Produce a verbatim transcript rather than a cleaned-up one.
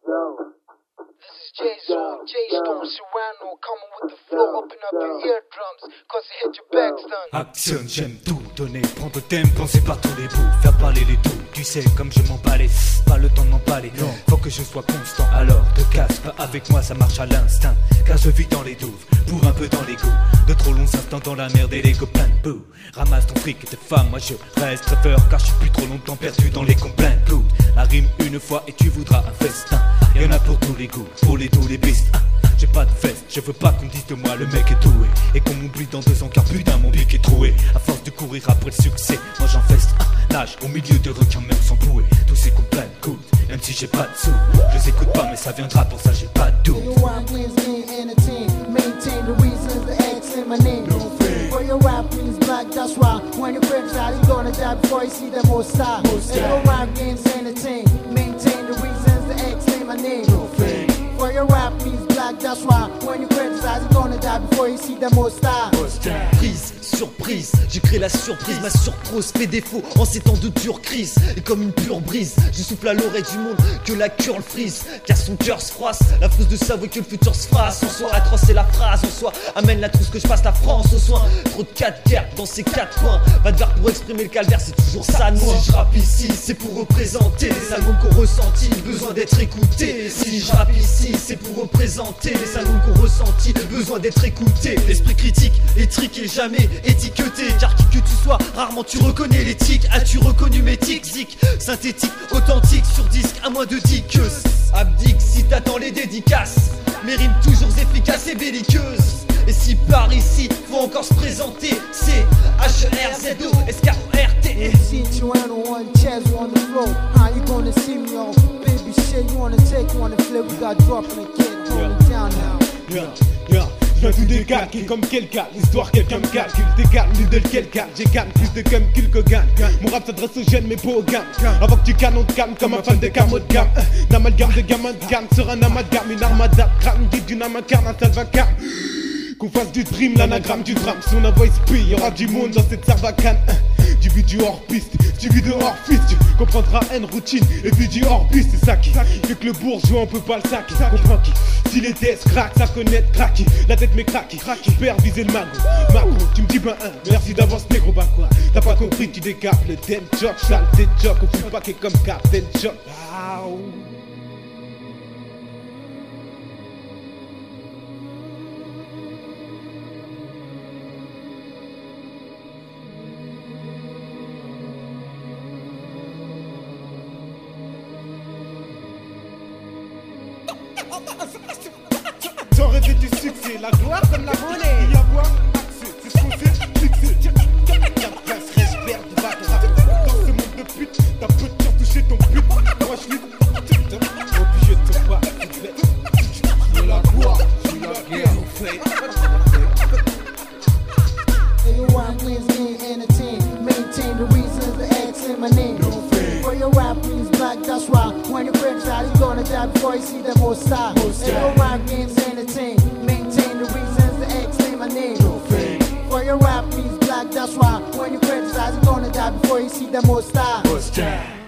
J-Zone, J-Stone, Serrano, coming with the flow, open up your eardrums, cause it hit your back stun. Action, j'aime tout donner, prendre le thème, penser par tous les bouts, faire parler les tout, tu sais comme je m'emballais, pas le temps de m'emballer, non, faut que je sois constant, alors te casse pas avec moi, ça marche à l'instinct, car je vis dans les douves, pour un peu dans l'égo, de trop longs instants dans la merde et les copains de bouh, ramasse ton fric et tes femmes, moi je reste rêveur, car je suis plus trop longtemps perdu dans les complaints, good, la rime une fois et tu voudras un festin, y'en a pour tous les goûts, pour les tous les pistes, ah. J'ai pas de veste, je veux pas qu'on dise de moi le mec est doué. Et qu'on m'oublie dans deux ans car putain mon bic est troué. À force de courir après le succès, moi j'en feste un nage au milieu de requins même sans bouée. Tous ces copains cool, même si j'ai pas de sous. Je les écoute pas mais ça viendra pour ça j'ai pas de doute. For your rap means black, that's why when your friends out, you gonna die before you see them all style. And your rap gains entertain, maintain the reasons to exclaim my name. For your rap means black, that's why when you criticize, you're gonna die before you see them all style. Prise, surprise, j'ai créé la surprise, ma surprose fait défaut en ces temps de dure crise. Et comme une pure brise, je souffle à l'oreille du monde que la cure le frise. Car son cœur se froisse, la frousse de s'avouer que le futur se fera. En soi, atroce c'est la phrase, en soi, amène la trousse que je passe la France au soin. Trop de quatre guerres dans ces quatre coins, va de vers pour exprimer le calvaire, c'est toujours ça de moi. Si je rappe ici, c'est pour représenter les albums qu'on ressentit, besoin d'être écoutés. Si je rappe ici, c'est pour représenter les albums qu'on ressentit, besoin d'être écoutés. L'esprit critique, étriqué, jamais étiqueté. Car qui que tu sois, rarement tu reconnais l'éthique. As-tu reconnu mes tics, zik, synthétique, authentique, sur disque, à moins de dix que abdique si t'attends les dédicaces. Mes rimes toujours efficaces et belliqueuses. Et si par ici, faut encore se présenter, c'est H E R Z O S K O R T. M C Toronto on chairs on the floor. How you gonna see me on baby shit? You wanna take, you wanna flip? We got dropping the kid, hold it down now. Yeah, yeah. Je viens tout décalquer comme quelqu'un, l'histoire quelqu'un me calcule. Décalque, de quelqu'un, j'ai gagne plus de calcul que gagne. Mon rap s'adresse aux jeunes mais pas aux gammes. Avant que tu cannes, on te calme comme un fan de camo de gamme. D'amalgame de gamin de gamme, sur un amalgame, une armada de crâne, dit d'une amacarne, un salvacarne. Qu'on fasse du dream, l'anagramme du drame. Si on a voice P, y'aura du monde dans cette sarbacane. Du vis du hors piste, du vis de hors piste. Tu comprendras une routine et puis du hors piste. C'est ça qui fait que le bourgeois on peut pas le saquer. Comprends qui? Si les tests craquent, ça connaît craquer. La tête m'est craquée, j'perds viser le mago. Mago, tu me dis ben un, merci d'avance négro, bah quoi? T'as pas compris, tu décapes le ten jock, sale tes jock. On fout pas qu'est comme Captain Jock. Sans rêver du succès, la gloire comme la monnaie. Y avoir accès, c'est ce qu'on s'est fixé. La place respire de va te rappeler. Dans ce monde de pute, t'as peu de temps toucher ton but. Moi je suis obligé de te pas. J'ai la gloire, j'ai la guerre, on fait. And your rap means being entertained, maintain the reasons to X in my name. For your rap means black, that's why when your friends out, you gonna die before you see them all style. And your rap gains entertained, maintain the reasons to exclaim my name. For your rap means black, that's why when your friends out, you gonna die before you see them all style.